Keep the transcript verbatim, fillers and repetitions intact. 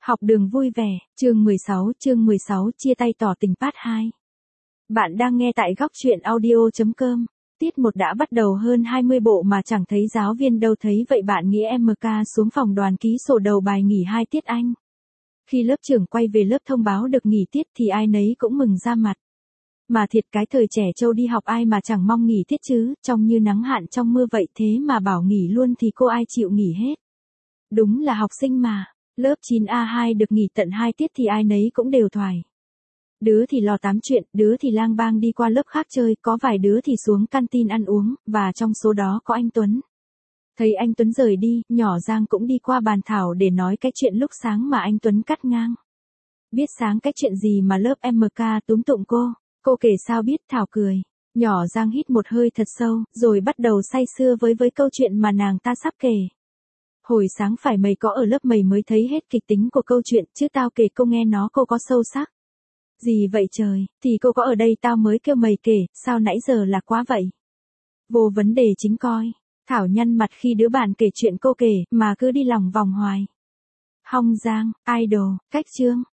Học đường vui vẻ, chương mười sáu, chương mười sáu chia tay tỏ tình part hai. Bạn đang nghe tại góc truyện audio chấm com. Tiết một đã bắt đầu hơn hai mươi bộ mà chẳng thấy giáo viên đâu, thấy vậy bạn nghĩ em ca xuống phòng đoàn ký sổ đầu bài nghỉ hai tiết Anh. Khi lớp trưởng quay về lớp thông báo được nghỉ tiết thì ai nấy cũng mừng ra mặt. Mà thiệt cái thời trẻ trâu đi học ai mà chẳng mong nghỉ tiết chứ, trong như nắng hạn trong mưa vậy thế mà bảo nghỉ luôn thì cô ai chịu nghỉ hết. Đúng là học sinh mà. Lớp chín A hai được nghỉ tận hai tiết thì ai nấy cũng đều thoải. Đứa thì lo tám chuyện, đứa thì lang bang đi qua lớp khác chơi, có vài đứa thì xuống canteen ăn uống, và trong số đó có anh Tuấn. Thấy anh Tuấn rời đi, nhỏ Giang cũng đi qua bàn Thảo để nói cái chuyện lúc sáng mà anh Tuấn cắt ngang. Biết sáng cái chuyện gì mà lớp em ca túm tụng cô, cô kể sao biết, Thảo cười. Nhỏ Giang hít một hơi thật sâu, rồi bắt đầu say sưa với với câu chuyện mà nàng ta sắp kể. Hồi sáng phải mày có ở lớp mày mới thấy hết kịch tính của câu chuyện, chứ tao kể cô nghe nó cô có sâu sắc. Gì vậy trời, thì cô có ở đây tao mới kêu mày kể, sao nãy giờ là quá vậy? Vô vấn đề chính coi. Thảo nhăn mặt khi đứa bạn kể chuyện cô kể, mà cứ đi lòng vòng hoài. Hong Giang, idol, cách chương.